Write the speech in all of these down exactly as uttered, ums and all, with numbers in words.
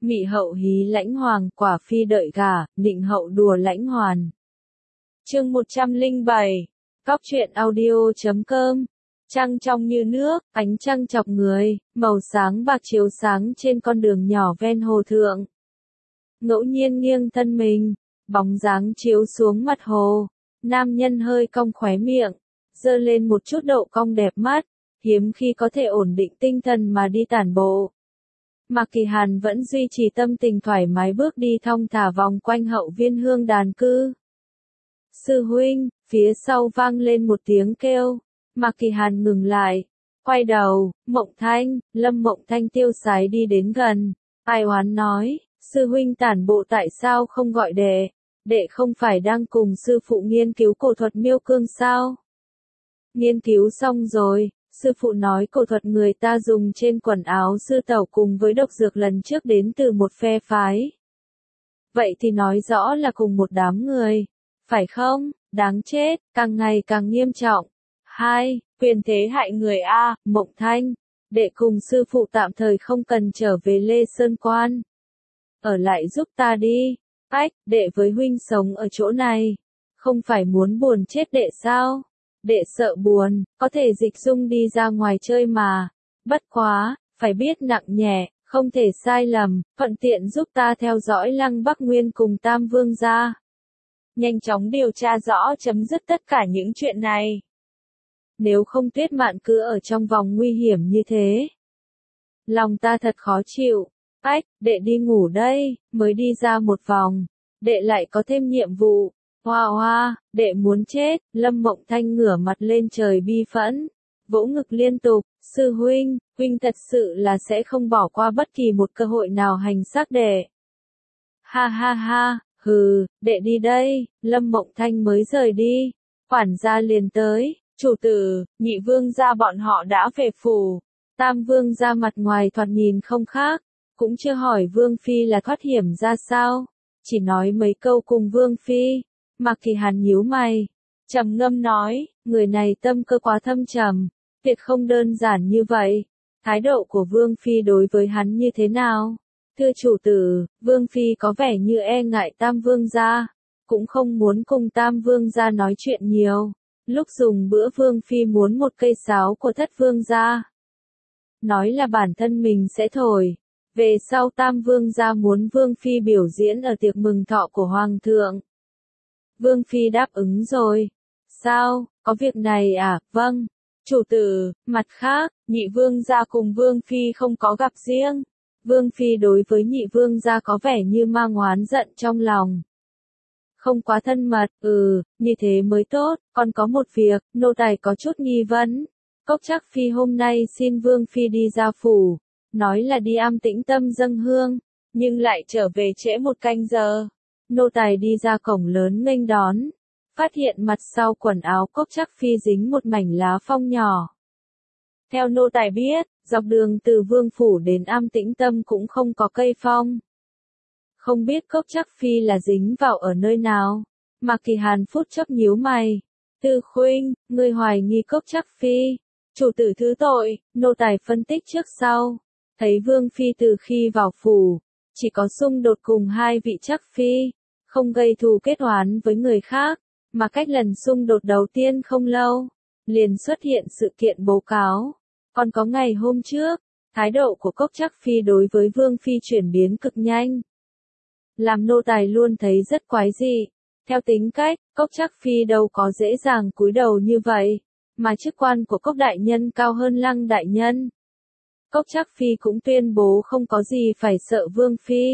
Mị hậu hí lãnh hoàng, quả phi đợi gả, nịnh hậu đùa lãnh hoàn. Chương một trăm lẻ bảy. Cóc truyện audio chấm com. Trăng trong như nước, ánh trăng chọc người, màu sáng bạc chiếu sáng trên con đường nhỏ ven hồ thượng. Ngẫu nhiên nghiêng thân mình, bóng dáng chiếu xuống mặt hồ, nam nhân hơi cong khóe miệng, giơ lên một chút độ cong đẹp mắt, hiếm khi có thể ổn định tinh thần mà đi tản bộ. Mạc Kỳ Hàn vẫn duy trì tâm tình thoải mái bước đi thong thả vòng quanh hậu viên hương đàn cư. Sư huynh, phía sau vang lên một tiếng kêu. Mạc Kỳ Hàn ngừng lại, quay đầu, Mộng Thanh, Lâm Mộng Thanh tiêu sái đi đến gần, ai oán nói, sư huynh tản bộ tại sao không gọi đệ, đệ không phải đang cùng sư phụ nghiên cứu cổ thuật miêu cương sao? Nghiên cứu xong rồi, sư phụ nói cổ thuật người ta dùng trên quần áo sư tẩu cùng với độc dược lần trước đến từ một phe phái. Vậy thì nói rõ là cùng một đám người, phải không? Đáng chết, càng ngày càng nghiêm trọng. Hai, quyền thế hại người a, Mộng Thanh, đệ cùng sư phụ tạm thời không cần trở về Lê Sơn Quan. Ở lại giúp ta đi. Ách, đệ với huynh sống ở chỗ này, không phải muốn buồn chết đệ sao? Đệ sợ buồn, có thể dịch dung đi ra ngoài chơi mà. Bất quá, phải biết nặng nhẹ, không thể sai lầm, thuận tiện giúp ta theo dõi Lăng Bắc Nguyên cùng Tam Vương gia. Nhanh chóng điều tra rõ chấm dứt tất cả những chuyện này. Nếu không Tuyết Mạn cứ ở trong vòng nguy hiểm như thế. Lòng ta thật khó chịu. Ách, đệ đi ngủ đây, mới đi ra một vòng. Đệ lại có thêm nhiệm vụ. Hoa hoa, đệ muốn chết. Lâm Mộng Thanh ngửa mặt lên trời bi phẫn, vỗ ngực liên tục. Sư huynh, huynh thật sự là sẽ không bỏ qua bất kỳ một cơ hội nào hành xác đệ. Ha ha ha, hừ, đệ đi đây. Lâm Mộng Thanh mới rời đi, quản gia liền tới. Chủ tử, nhị vương gia bọn họ đã về phủ. Tam vương gia mặt ngoài thoạt nhìn không khác, cũng chưa hỏi vương phi là thoát hiểm ra sao, chỉ nói mấy câu cùng vương phi. Mạc Kỳ Hàn nhíu mày, trầm ngâm nói, người này tâm cơ quá thâm trầm, việc không đơn giản như vậy. Thái độ của vương phi đối với hắn như thế nào? Thưa chủ tử, vương phi có vẻ như e ngại tam vương gia, cũng không muốn cùng tam vương gia nói chuyện nhiều. Lúc dùng bữa vương phi muốn một cây sáo của thất vương gia, nói là bản thân mình sẽ thổi. Về sau tam vương gia muốn vương phi biểu diễn ở tiệc mừng thọ của hoàng thượng. Vương phi đáp ứng rồi. Sao, có việc này à? Vâng, chủ tử. Mặt khác, nhị vương gia cùng vương phi không có gặp riêng. Vương phi đối với nhị vương gia có vẻ như mang oán giận trong lòng. Không quá thân mật, ừ, như thế mới tốt. Còn có một việc, nô tài có chút nghi vấn. Cốc Trác Phi hôm nay xin vương phi đi ra phủ, nói là đi Am Tĩnh Tâm dâng hương, nhưng lại trở về trễ một canh giờ. Nô tài đi ra cổng lớn nghênh đón, phát hiện mặt sau quần áo Cốc Trác Phi dính một mảnh lá phong nhỏ. Theo nô tài biết, dọc đường từ vương phủ đến Am Tĩnh Tâm cũng không có cây phong. Không biết Cốc Trác Phi là dính vào ở nơi nào? Mạc Kỳ Hàn phút chốc nhíu mày. Tư khuynh, ngươi hoài nghi Cốc Trác Phi. Chủ tử thứ tội, nô tài phân tích trước sau. Thấy vương phi từ khi vào phủ, chỉ có xung đột cùng hai vị Trác Phi, không gây thù kết oán với người khác, mà cách lần xung đột đầu tiên không lâu, liền xuất hiện sự kiện bố cáo. Còn có ngày hôm trước, thái độ của Cốc Trác Phi đối với vương phi chuyển biến cực nhanh. Làm nô tài luôn thấy rất quái dị. Theo tính cách, Cốc Trác Phi đâu có dễ dàng cúi đầu như vậy, mà chức quan của Cốc đại nhân cao hơn Lăng đại nhân. Cốc Trác Phi cũng tuyên bố không có gì phải sợ vương phi.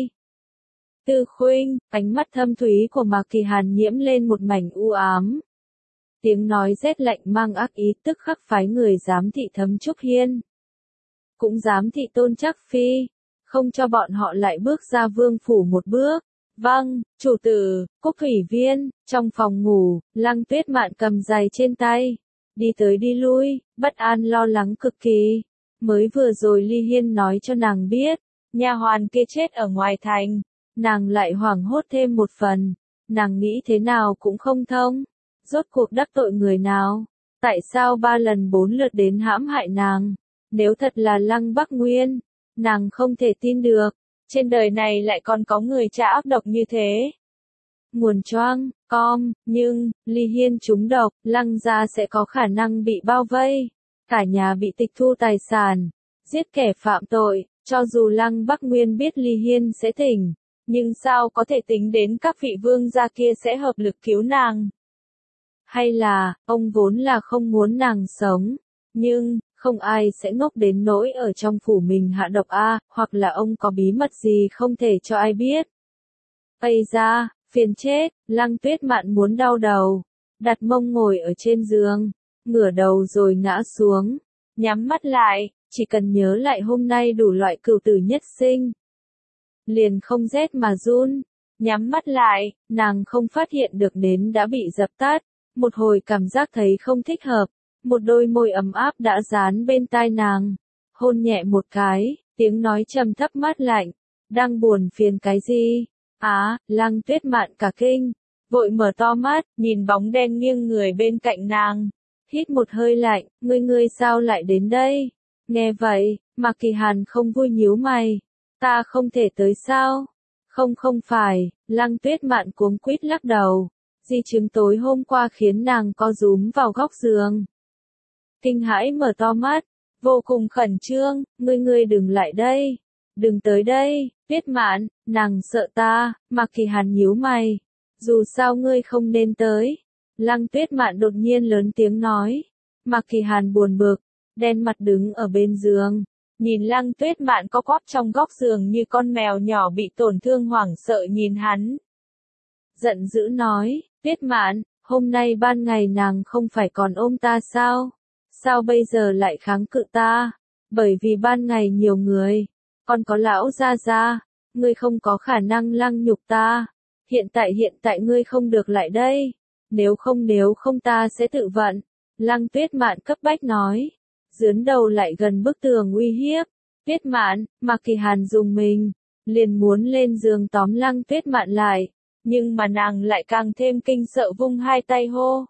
Tư khuynh, ánh mắt thâm thúy của Mạc Kỳ Hàn nhiễm lên một mảnh u ám. Tiếng nói rét lạnh mang ác ý tức khắc phái người giám thị Thấm Trúc Hiên, cũng giám thị Tôn Trác Phi, không cho bọn họ lại bước ra vương phủ một bước. Vâng, chủ tử. Cúc Thủy Viên, trong phòng ngủ, Lăng Tuyết Mạn cầm giày trên tay, đi tới đi lui, bất an lo lắng cực kỳ. Mới vừa rồi Ly Hiên nói cho nàng biết, nha hoàn kia chết ở ngoài thành, nàng lại hoảng hốt thêm một phần, nàng nghĩ thế nào cũng không thông. Rốt cuộc đắc tội người nào? Tại sao ba lần bốn lượt đến hãm hại nàng? Nếu thật là Lăng Bắc Nguyên, nàng không thể tin được. trên đời này lại còn có người cha ác độc như thế. Nguồn choang, com, nhưng, Ly Hiên trúng độc, Lăng gia sẽ có khả năng bị bao vây, cả nhà bị tịch thu tài sản, giết kẻ phạm tội, cho dù Lăng Bắc Nguyên biết Ly Hiên sẽ tỉnh, nhưng sao có thể tính đến các vị vương gia kia sẽ hợp lực cứu nàng? Hay là, ông vốn là không muốn nàng sống, nhưng, không ai sẽ ngốc đến nỗi ở trong phủ mình hạ độc a, hoặc là ông có bí mật gì không thể cho ai biết. Ây da, phiền chết, Lăng Tuyết Mạn muốn đau đầu, đặt mông ngồi ở trên giường, ngửa đầu rồi ngã xuống, nhắm mắt lại, chỉ cần nhớ lại hôm nay đủ loại cửu tử nhất sinh. Liền không rét mà run, nhắm mắt lại, nàng không phát hiện được nến đã bị dập tắt, một hồi cảm giác thấy không thích hợp, một đôi môi ấm áp đã dán bên tai nàng, hôn nhẹ một cái, tiếng nói trầm thấp mát lạnh, đang buồn phiền cái gì? Á, Lăng Tuyết Mạn cả kinh, vội mở to mắt, nhìn bóng đen nghiêng người bên cạnh nàng, hít một hơi lạnh, ngươi ngươi sao lại đến đây? Nghe vậy, Mạc Kỳ Hàn không vui nhíu mày, ta không thể tới sao? Không không phải, Lăng Tuyết Mạn cuống quýt lắc đầu, di chứng tối hôm qua khiến nàng co rúm vào góc giường. Kinh hãi mở to mắt, vô cùng khẩn trương, ngươi ngươi đừng lại đây, đừng tới đây, Tuyết Mạn, nàng sợ ta, Mạc Kỳ Hàn nhíu mày, dù sao ngươi không nên tới. Lăng Tuyết Mạn đột nhiên lớn tiếng nói, Mạc Kỳ Hàn buồn bực, đen mặt đứng ở bên giường, nhìn Lăng Tuyết Mạn co quắp trong góc giường như con mèo nhỏ bị tổn thương hoảng sợ nhìn hắn. Giận dữ nói, Tuyết Mạn, hôm nay ban ngày nàng không phải còn ôm ta sao? Sao bây giờ lại kháng cự ta? Bởi vì ban ngày nhiều người, còn có lão gia gia, ngươi không có khả năng lăng nhục ta. Hiện tại hiện tại ngươi không được lại đây, nếu không nếu không ta sẽ tự vận. Lăng Tuyết Mạn cấp bách nói, dướn đầu lại gần bức tường uy hiếp. Tuyết Mạn, Mạc Kỳ Hàn dùng mình, liền muốn lên giường tóm Lăng Tuyết Mạn lại, nhưng mà nàng lại càng thêm kinh sợ vung hai tay hô.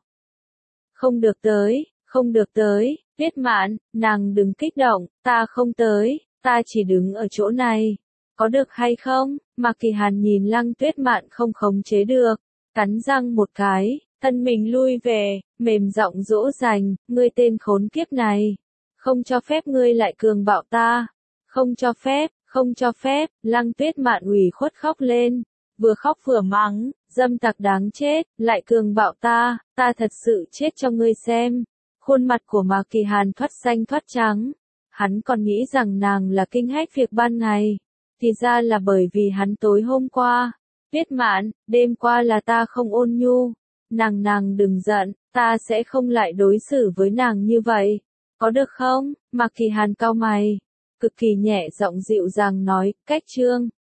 Không được tới, không được tới, Tuyết Mạn, nàng đừng kích động, ta không tới, ta chỉ đứng ở chỗ này. Có được hay không? Mạc Kỳ Hàn nhìn Lăng Tuyết Mạn không khống chế được, cắn răng một cái, thân mình lui về, mềm giọng dỗ dành, ngươi tên khốn kiếp này, không cho phép ngươi lại cường bạo ta, không cho phép, không cho phép. Lăng Tuyết Mạn ủy khuất khóc lên, vừa khóc vừa mắng, dâm tặc đáng chết, lại cường bạo ta, ta thật sự chết cho ngươi xem. Khuôn mặt của Mạc Kỳ Hàn thoát xanh thoát trắng, hắn còn nghĩ rằng nàng là kinh hách việc ban ngày, thì ra là bởi vì hắn tối hôm qua. Tuyết Mạn, đêm qua là ta không ôn nhu, nàng nàng đừng giận, ta sẽ không lại đối xử với nàng như vậy, có được không? Mạc Kỳ Hàn cau mày, cực kỳ nhẹ giọng dịu dàng nói, cách chương.